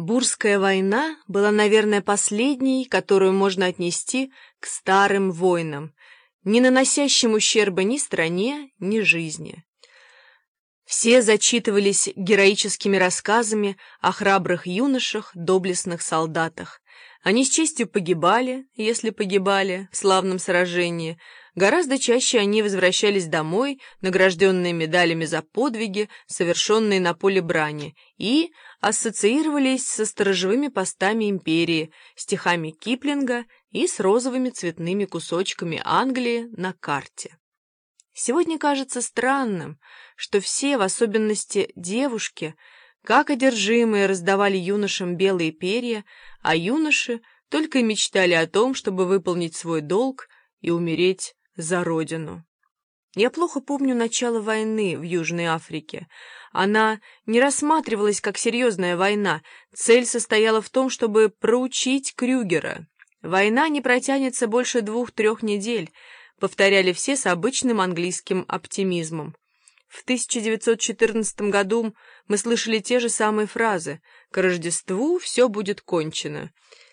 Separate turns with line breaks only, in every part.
Бурская война была, наверное, последней, которую можно отнести к старым войнам, не наносящим ущерба ни стране, ни жизни. Все зачитывались героическими рассказами о храбрых юношах, доблестных солдатах. Они с честью погибали, если погибали, в славном сражении. Гораздо чаще они возвращались домой, награжденные медалями за подвиги, совершенные на поле брани, и ассоциировались со сторожевыми постами империи, стихами Киплинга и с розовыми цветными кусочками Англии на карте. Сегодня кажется странным, что все, в особенности девушки, как одержимые, раздавали юношам белые перья, а юноши только и мечтали о том, чтобы выполнить свой долг и умереть за родину. Я плохо помню начало войны в Южной Африке. Она не рассматривалась как серьезная война. Цель состояла в том, чтобы проучить Крюгера. «Война не протянется больше 2-3 недель», повторяли все с обычным английским оптимизмом. В 1914 году мы слышали те же самые фразы «К Рождеству все будет кончено».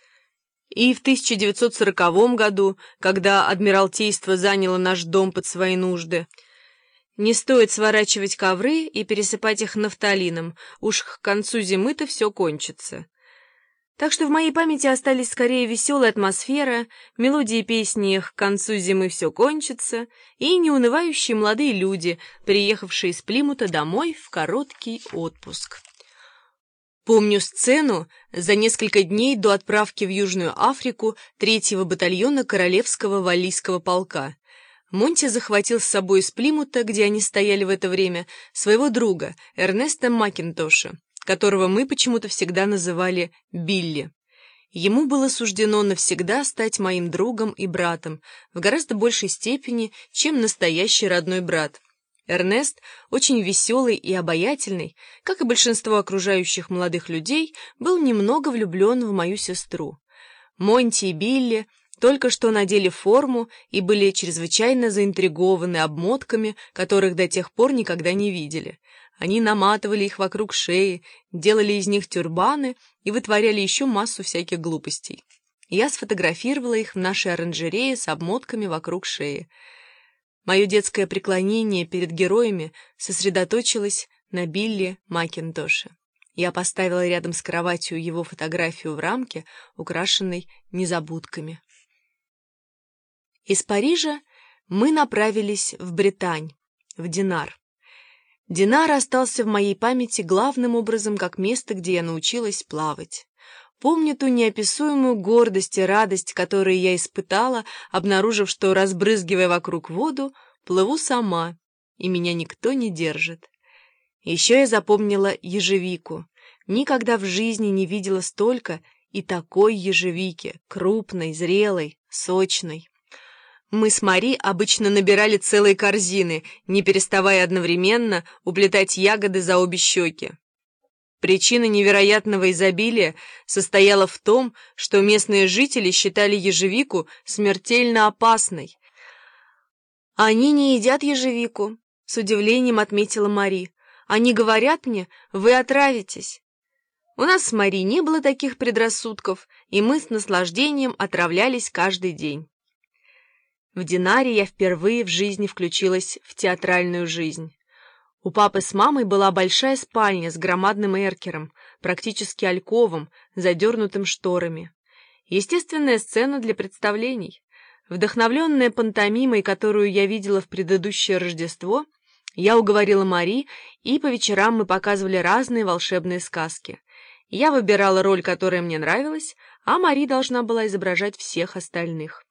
И в 1940 году, когда Адмиралтейство заняло наш дом под свои нужды: «Не стоит сворачивать ковры и пересыпать их нафталином, уж к концу зимы-то все кончится». Так что в моей памяти остались скорее веселая атмосфера, мелодии песни «К концу зимы все кончится» и неунывающие молодые люди, приехавшие из Плимута домой в короткий отпуск. Помню сцену за несколько дней до отправки в Южную Африку 3-го батальона Королевского валлийского полка. Монти захватил с собой из Плимута, где они стояли в это время, своего друга Эрнеста Макинтоша, которого мы почему-то всегда называли Билли. Ему было суждено навсегда стать моим другом и братом, в гораздо большей степени, чем настоящий родной брат. Эрнест, очень веселый и обаятельный, как и большинство окружающих молодых людей, был немного влюблен в мою сестру. Монти и Билли только что надели форму и были чрезвычайно заинтригованы обмотками, которых до тех пор никогда не видели. Они наматывали их вокруг шеи, делали из них тюрбаны и вытворяли еще массу всяких глупостей. Я сфотографировала их в нашей оранжерее с обмотками вокруг шеи. Мое детское преклонение перед героями сосредоточилось на Билли Макинтоше. Я поставила рядом с кроватью его фотографию в рамке, украшенной незабудками. Из Парижа мы направились в Британь, в Динар. Динар остался в моей памяти главным образом как место, где я научилась плавать. Помню ту неописуемую гордость и радость, которые я испытала, обнаружив, что, разбрызгивая вокруг воду, плыву сама, и меня никто не держит. Еще я запомнила ежевику. Никогда в жизни не видела столько и такой ежевики, крупной, зрелой, сочной. Мы с Мари обычно набирали целые корзины, не переставая одновременно уплетать ягоды за обе щеки. Причина невероятного изобилия состояла в том, что местные жители считали ежевику смертельно опасной. «Они не едят ежевику», — с удивлением отметила Мари. «Они говорят мне, вы отравитесь». У нас с Мари не было таких предрассудков, и мы с наслаждением отравлялись каждый день. В Динаре я впервые в жизни включилась в театральную жизнь. У папы с мамой была большая спальня с громадным эркером, практически альковом, задернутым шторами. Естественная сцена для представлений. Вдохновленная пантомимой, которую я видела в предыдущее Рождество, я уговорила Мари, и по вечерам мы показывали разные волшебные сказки. Я выбирала роль, которая мне нравилась, а Мари должна была изображать всех остальных.